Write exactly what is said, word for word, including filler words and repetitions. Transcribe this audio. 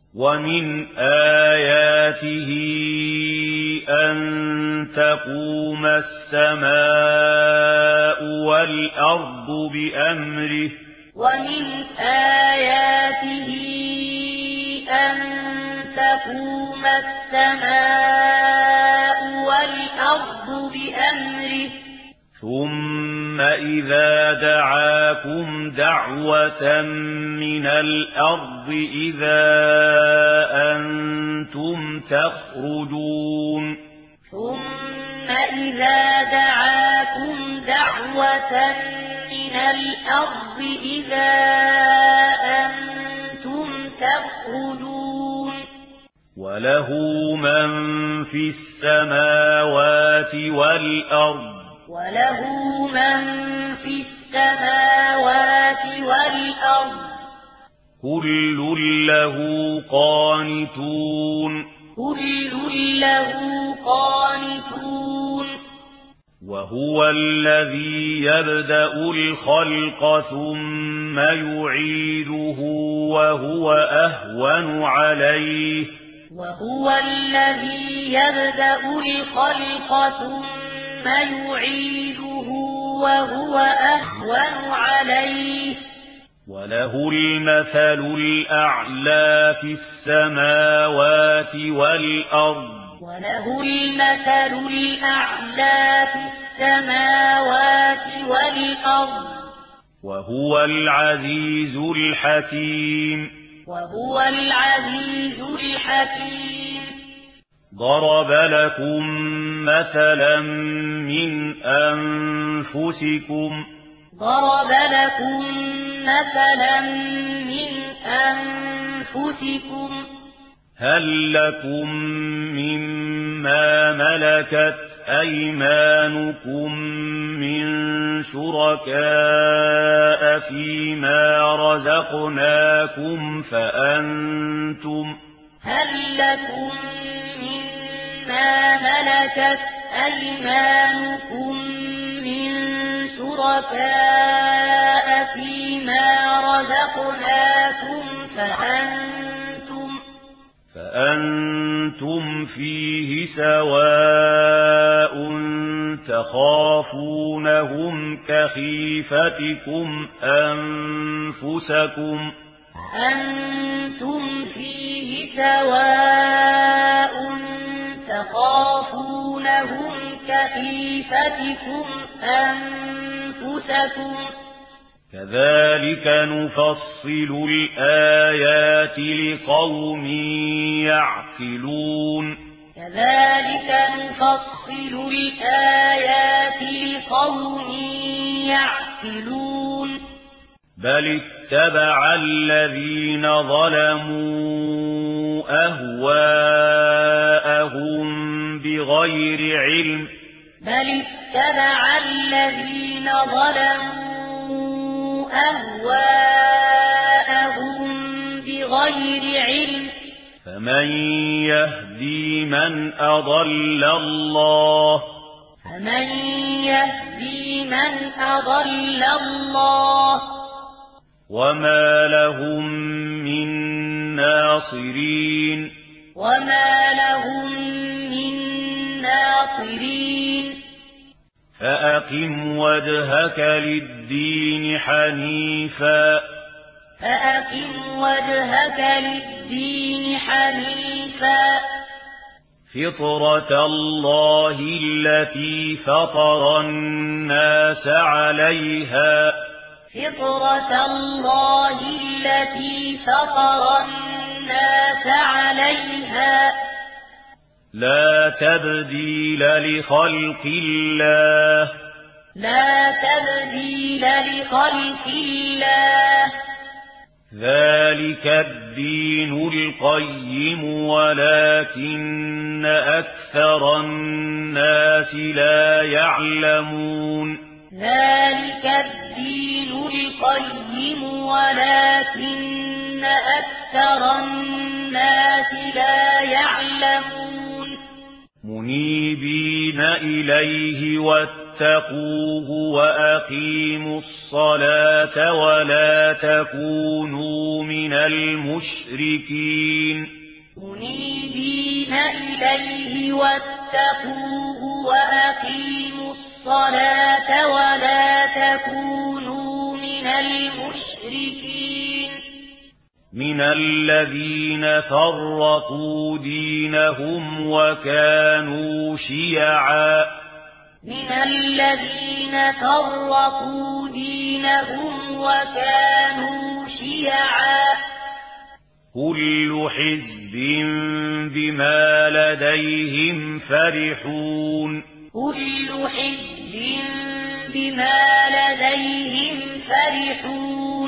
ومن آياته أن تقوم السماء والأرض بأمره ومن آياته أن تقوم السماء والأرض بأمره ثم إذا دعاكم دعوة من الأرض إذا أنتم تخرجون ثم إذا دعاكم دعوة من الأرض إذا أنتم تخرجون وله من في السماوات والأرض وله من في السماوات والأرض كل له قانتون كل له قانتون وهو الذي يبدأ الخلق ثم يعيده وهو أهون عليه وهو الذي يبدأ الخلق ثم يعيده وهو أهون عليه وله المثل الأعلى في السماوات والأرض وله المثل الأعلى في السماوات والأرض وهو العزيز الحكيم وهو العزيز الحكيم ضرب لكم مثلا من أنفسكم ضرب لكم مثلا من أنفسكم هل لكم مما ملكت أيمانكم من شركاء فيما رزقناكم فأنتم هل لكم مما ملكت أيمانكم من شركاء فيما رزقناكم فأنتم فأنتم فيه سواء تخافونهم كخيفتكم أنفسكم أنتم فيه سواء تخافونهم كخيفتكم أنفسكم كذلك نفصل الآيات لقوم يعقلون كذلك نفصل الآيات لقوم يعقلون بل اتبع الذين ظلموا أهواءهم بغير علم بل اتبع الذين ظلموا أهواءهم بغير علم فمن يهدي من أضل الله فمن يهدي من أضل الله وما لهم من ناصرين وما لهم من ناصرين فأقم وجهك للدين حنيفا فأقم وجهك للدين حنيفا فطرة الله التي فطر الناس عليها فطرة الله التي فطر الناس عليها لا تبديل لخلق الله لا تبديل لخلق الله ذلك الدين القيم ولكن أكثر الناس لا يعلمون ذلك الدين القيم ولكن أكثر الناس لا يعلمون منيبين إليه واتقوه وأقيموا الصلاة الصلاة ولا تكونوا من المشركين منيبين إليه واتقوه وأقيموا الصلاة ولا تكونوا من المشركين من الذين فرقوا دينهم وكانوا شيعا من الذين فرقوا دينهم وكانوا شيعا كل حزب بما لديهم فرحون كل حزب بما لديهم فرحون